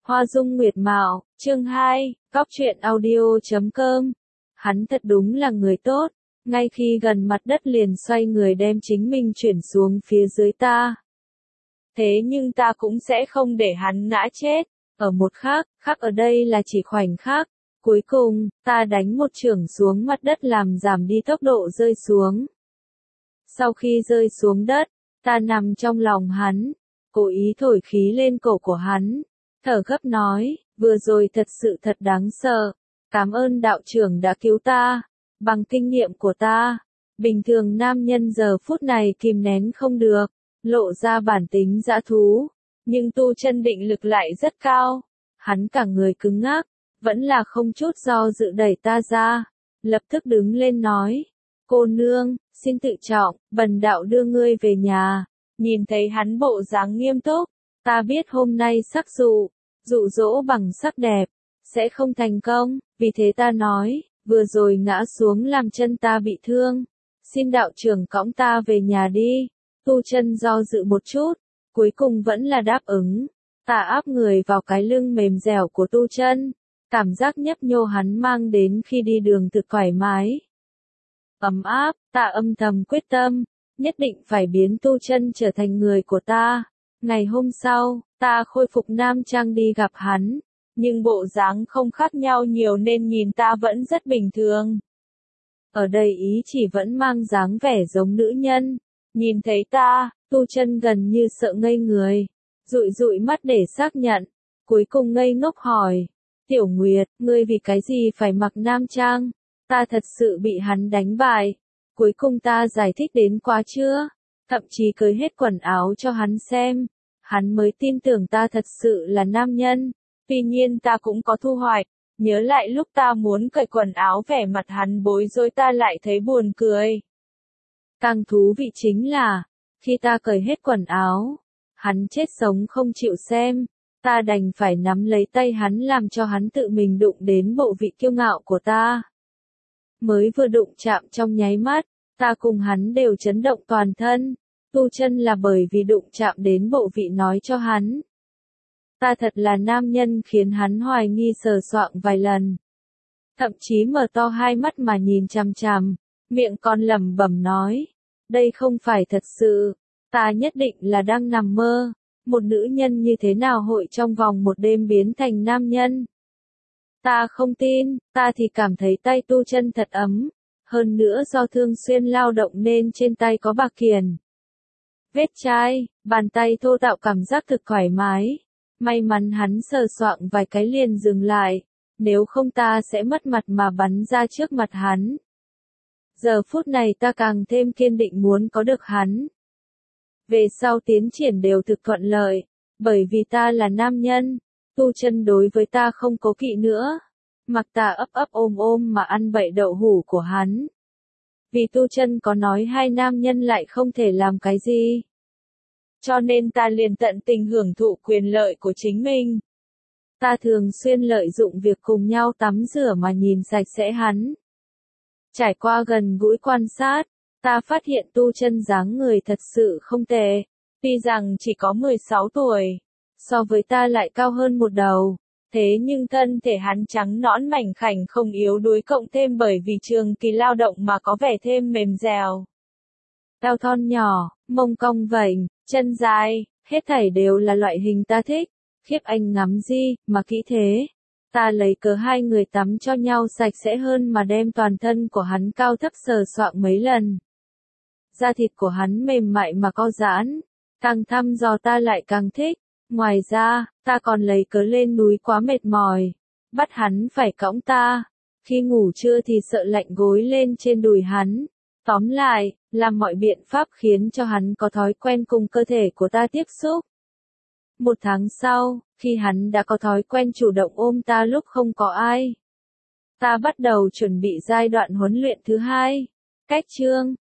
Hoa dung nguyệt mạo, chương 2, góc truyện audio.com. Hắn thật đúng là người tốt, ngay khi gần mặt đất liền xoay người đem chính mình chuyển xuống phía dưới ta. Thế nhưng ta cũng sẽ không để hắn ngã chết. Ở một khắc ở đây là chỉ khoảnh khắc. Cuối cùng, ta đánh một chưởng xuống mặt đất làm giảm đi tốc độ rơi xuống. Sau khi rơi xuống đất, ta nằm trong lòng hắn, cố ý thổi khí lên cổ của hắn, thở gấp nói, vừa rồi thật sự thật đáng sợ, cảm ơn đạo trưởng đã cứu ta, bằng kinh nghiệm của ta, bình thường nam nhân giờ phút này kìm nén không được, lộ ra bản tính dã thú, nhưng tu chân định lực lại rất cao, hắn cả người cứng ngắc, vẫn là không chút do dự đẩy ta ra, lập tức đứng lên nói, cô nương, xin tự trọng, bần đạo đưa ngươi về nhà. Nhìn thấy hắn bộ dáng nghiêm túc, ta biết hôm nay sắc dụ dỗ bằng sắc đẹp, sẽ không thành công, vì thế ta nói, vừa rồi ngã xuống làm chân ta bị thương, xin đạo trưởng cõng ta về nhà đi, tu chân do dự một chút, cuối cùng vẫn là đáp ứng, ta áp người vào cái lưng mềm dẻo của tu chân, cảm giác nhấp nhô hắn mang đến khi đi đường thực thoải mái. Ấm áp, ta âm thầm quyết tâm, nhất định phải biến tu chân trở thành người của ta. Ngày hôm sau, ta khôi phục nam trang đi gặp hắn, nhưng bộ dáng không khác nhau nhiều nên nhìn ta vẫn rất bình thường. Ở đây ý chỉ vẫn mang dáng vẻ giống nữ nhân, nhìn thấy ta, tu chân gần như sợ ngây người, dụi mắt để xác nhận, cuối cùng ngây ngốc hỏi, Tiểu Nguyệt, ngươi vì cái gì phải mặc nam trang? Ta thật sự bị hắn đánh bại. Cuối cùng ta giải thích đến quá chưa? Thậm chí cởi hết quần áo cho hắn xem. Hắn mới tin tưởng ta thật sự là nam nhân. Tuy nhiên ta cũng có thu hoạch. Nhớ lại lúc ta muốn cởi quần áo vẻ mặt hắn bối rối ta lại thấy buồn cười. Càng thú vị chính là, khi ta cởi hết quần áo, hắn chết sống không chịu xem. Ta đành phải nắm lấy tay hắn làm cho hắn tự mình đụng đến bộ vị kiêu ngạo của ta. Mới vừa đụng chạm trong nháy mắt, ta cùng hắn đều chấn động toàn thân, tu chân là bởi vì đụng chạm đến bộ vị nói cho hắn. Ta thật là nam nhân khiến hắn hoài nghi sờ soạng vài lần. Thậm chí mở to hai mắt mà nhìn chằm chằm, miệng còn lẩm bẩm nói, đây không phải thật sự, ta nhất định là đang nằm mơ, một nữ nhân như thế nào hội trong vòng một đêm biến thành nam nhân. Ta không tin, ta thì cảm thấy tay tu chân thật ấm, hơn nữa do thường xuyên lao động nên trên tay có bạc kiền. Vết chai, bàn tay thô tạo cảm giác thực thoải mái, may mắn hắn sờ soạng vài cái liền dừng lại, nếu không ta sẽ mất mặt mà bắn ra trước mặt hắn. Giờ phút này ta càng thêm kiên định muốn có được hắn. Về sau tiến triển đều thực thuận lợi, bởi vì ta là nam nhân. Tu chân đối với ta không cố kỵ nữa, mặc ta ấp ôm mà ăn bậy đậu hủ của hắn. Vì tu chân có nói hai nam nhân lại không thể làm cái gì. Cho nên ta liền tận tình hưởng thụ quyền lợi của chính mình. Ta thường xuyên lợi dụng việc cùng nhau tắm rửa mà nhìn sạch sẽ hắn. Trải qua gần gũi quan sát, ta phát hiện tu chân dáng người thật sự không tệ, tuy rằng chỉ có 16 tuổi. So với ta lại cao hơn một đầu, thế nhưng thân thể hắn trắng nõn mảnh khảnh không yếu đuối cộng thêm bởi vì trường kỳ lao động mà có vẻ thêm mềm dẻo. Eo thon nhỏ, mông cong vành, chân dài, hết thảy đều là loại hình ta thích, khiếp anh ngắm gì, mà kỹ thế. Ta lấy cớ hai người tắm cho nhau sạch sẽ hơn mà đem toàn thân của hắn cao thấp sờ soạng mấy lần. Da thịt của hắn mềm mại mà co giãn, càng thăm dò ta lại càng thích. Ngoài ra, ta còn lấy cớ lên núi quá mệt mỏi, bắt hắn phải cõng ta, khi ngủ trưa thì sợ lạnh gối lên trên đùi hắn. Tóm lại, làm mọi biện pháp khiến cho hắn có thói quen cùng cơ thể của ta tiếp xúc. Một tháng sau, khi hắn đã có thói quen chủ động ôm ta lúc không có ai, ta bắt đầu chuẩn bị giai đoạn huấn luyện thứ hai. Cách chương